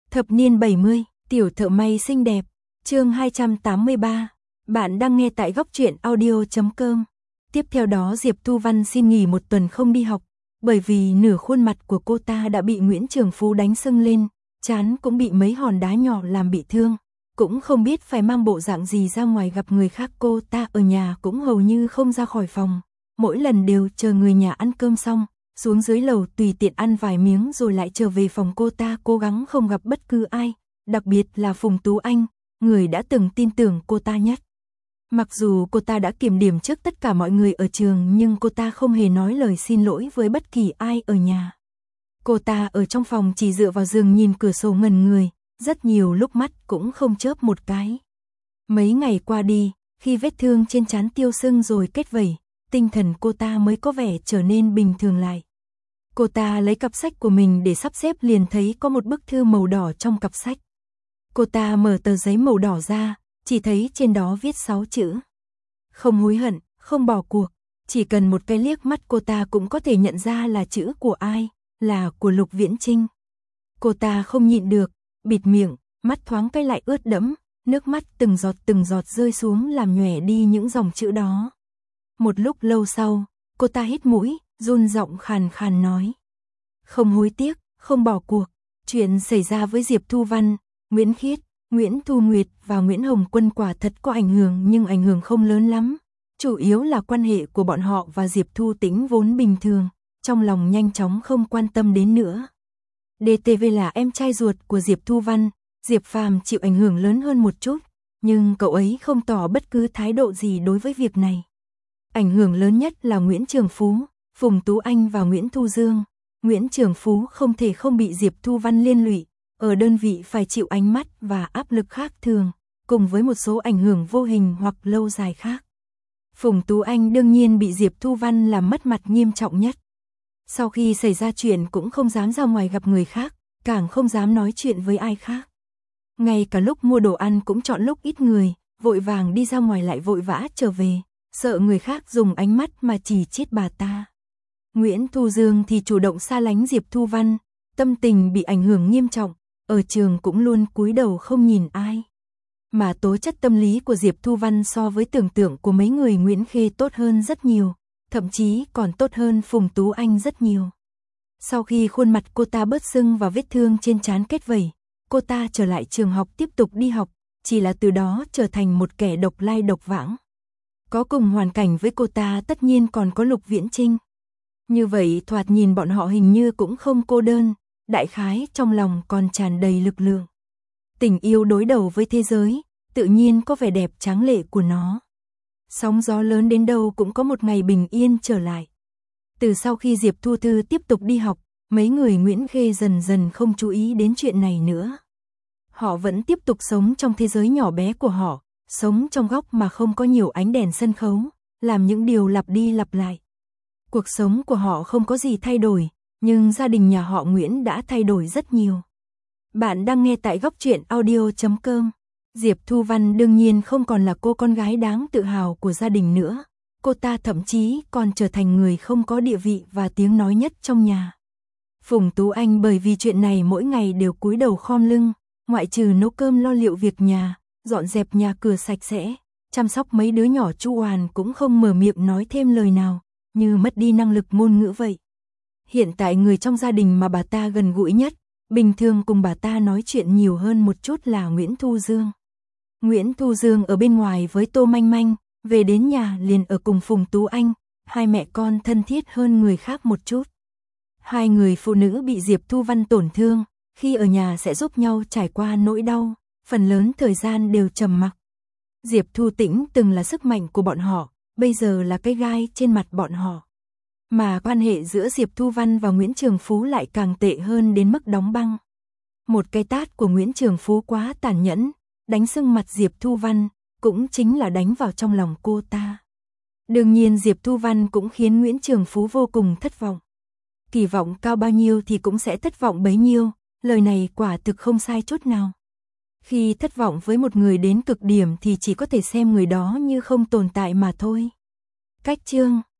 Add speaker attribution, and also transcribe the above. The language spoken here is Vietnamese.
Speaker 1: Thập niên 70, tiểu thợ may xinh đẹp, chương 283. Bạn đang nghe tại góc truyện audio.com. Tiếp theo đó Diệp Thu Văn xin nghỉ một tuần không đi học, bởi vì nửa khuôn mặt của cô ta đã bị Nguyễn Trường Phú đánh sưng lên, trán cũng bị mấy hòn đá nhỏ làm bị thương, cũng không biết phải mang bộ dạng gì ra ngoài gặp người khác. Cô ta ở nhà cũng hầu như không ra khỏi phòng, mỗi lần đều chờ người nhà ăn cơm xong, xuống dưới lầu tùy tiện ăn vài miếng rồi lại trở về phòng. Cô ta cố gắng không gặp bất cứ ai, đặc biệt là Phùng Tú Anh, người đã từng tin tưởng cô ta nhất. Mặc dù cô ta đã kiểm điểm trước tất cả mọi người ở trường nhưng cô ta không hề nói lời xin lỗi với bất kỳ ai ở nhà. Cô ta ở trong phòng chỉ dựa vào giường nhìn cửa sổ ngẩn người, rất nhiều lúc mắt cũng không chớp một cái. Mấy ngày qua đi, khi vết thương trên trán tiêu sưng rồi kết vẩy, tinh thần cô ta mới có vẻ trở nên bình thường lại. Cô ta lấy cặp sách của mình để sắp xếp liền thấy có một bức thư màu đỏ trong cặp sách. Cô ta mở tờ giấy màu đỏ ra, chỉ thấy trên đó viết 6 chữ. Không hối hận, không bỏ cuộc. Chỉ cần một cái liếc mắt cô ta cũng có thể nhận ra là chữ của ai, là của Lục Viễn Trinh. Cô ta không nhịn được, bịt miệng, mắt thoáng cái lại ướt đẫm, nước mắt từng giọt rơi xuống làm nhòe đi những dòng chữ đó. Một lúc lâu sau, cô ta hít mũi, run giọng khàn khàn nói. Không hối tiếc, không bỏ cuộc. Chuyện xảy ra với Diệp Thu Văn, Nguyễn Khiết, Nguyễn Thu Nguyệt và Nguyễn Hồng Quân quả thật có ảnh hưởng nhưng ảnh hưởng không lớn lắm. Chủ yếu là quan hệ của bọn họ và Diệp Thu Tĩnh vốn bình thường, trong lòng nhanh chóng không quan tâm đến nữa. DTV là em trai ruột của Diệp Thu Văn, Diệp Phàm chịu ảnh hưởng lớn hơn một chút, nhưng cậu ấy không tỏ bất cứ thái độ gì đối với việc này. Ảnh hưởng lớn nhất là Nguyễn Trường Phú, Phùng Tú Anh và Nguyễn Thu Dương. Nguyễn Trường Phú không thể không bị Diệp Thu Văn liên lụy, ở đơn vị phải chịu ánh mắt và áp lực khác thường, cùng với một số ảnh hưởng vô hình hoặc lâu dài khác. Phùng Tú Anh đương nhiên bị Diệp Thu Văn làm mất mặt nghiêm trọng nhất. Sau khi xảy ra chuyện cũng không dám ra ngoài gặp người khác, càng không dám nói chuyện với ai khác. Ngay cả lúc mua đồ ăn cũng chọn lúc ít người, vội vàng đi ra ngoài lại vội vã trở về, sợ người khác dùng ánh mắt mà chỉ trích bà ta. Nguyễn Thu Dương thì chủ động xa lánh Diệp Thu Văn, tâm tình bị ảnh hưởng nghiêm trọng, ở trường cũng luôn cúi đầu không nhìn ai. Mà tố chất tâm lý của Diệp Thu Văn so với tưởng tượng của mấy người Nguyễn Khê tốt hơn rất nhiều, thậm chí còn tốt hơn Phùng Tú Anh rất nhiều. Sau khi khuôn mặt cô ta bớt sưng và vết thương trên trán kết vẩy, cô ta trở lại trường học tiếp tục đi học, chỉ là từ đó trở thành một kẻ độc lai độc vãng. Có cùng hoàn cảnh với cô ta tất nhiên còn có Lục Viễn Trinh. Như vậy thoạt nhìn bọn họ hình như cũng không cô đơn, đại khái trong lòng còn tràn đầy lực lượng. Tình yêu đối đầu với thế giới, tự nhiên có vẻ đẹp tráng lệ của nó. Sóng gió lớn đến đâu cũng có một ngày bình yên trở lại. Từ sau khi Diệp Thu Thư tiếp tục đi học, mấy người Nguyễn Khê dần dần không chú ý đến chuyện này nữa. Họ vẫn tiếp tục sống trong thế giới nhỏ bé của họ, sống trong góc mà không có nhiều ánh đèn sân khấu, làm những điều lặp đi lặp lại. Cuộc sống của họ không có gì thay đổi, nhưng gia đình nhà họ Nguyễn đã thay đổi rất nhiều. Bạn đang nghe tại góc truyện audio.com. Diệp Thu Văn đương nhiên không còn là cô con gái đáng tự hào của gia đình nữa. Cô ta thậm chí còn trở thành người không có địa vị và tiếng nói nhất trong nhà. Phùng Tú Anh bởi vì chuyện này mỗi ngày đều cúi đầu khom lưng, ngoại trừ nấu cơm lo liệu việc nhà, dọn dẹp nhà cửa sạch sẽ, chăm sóc mấy đứa nhỏ chu oàn cũng không mở miệng nói thêm lời nào, như mất đi năng lực ngôn ngữ vậy. Hiện tại người trong gia đình mà bà ta gần gũi nhất, bình thường cùng bà ta nói chuyện nhiều hơn một chút là Nguyễn Thu Dương. Nguyễn Thu Dương ở bên ngoài với Tô Manh Manh, về đến nhà liền ở cùng Phùng Tú Anh, hai mẹ con thân thiết hơn người khác một chút. Hai người phụ nữ bị Diệp Thu Văn tổn thương, khi ở nhà sẽ giúp nhau trải qua nỗi đau, phần lớn thời gian đều trầm mặc. Diệp Thu Tĩnh từng là sức mạnh của bọn họ, bây giờ là cái gai trên mặt bọn họ. Mà quan hệ giữa Diệp Thu Văn và Nguyễn Trường Phú lại càng tệ hơn đến mức đóng băng. Một cái tát của Nguyễn Trường Phú quá tàn nhẫn, đánh sưng mặt Diệp Thu Văn, cũng chính là đánh vào trong lòng cô ta. Đương nhiên Diệp Thu Văn cũng khiến Nguyễn Trường Phú vô cùng thất vọng. Kỳ vọng cao bao nhiêu thì cũng sẽ thất vọng bấy nhiêu, lời này quả thực không sai chút nào. Khi thất vọng với một người đến cực điểm thì chỉ có thể xem người đó như không tồn tại mà thôi. Cách chương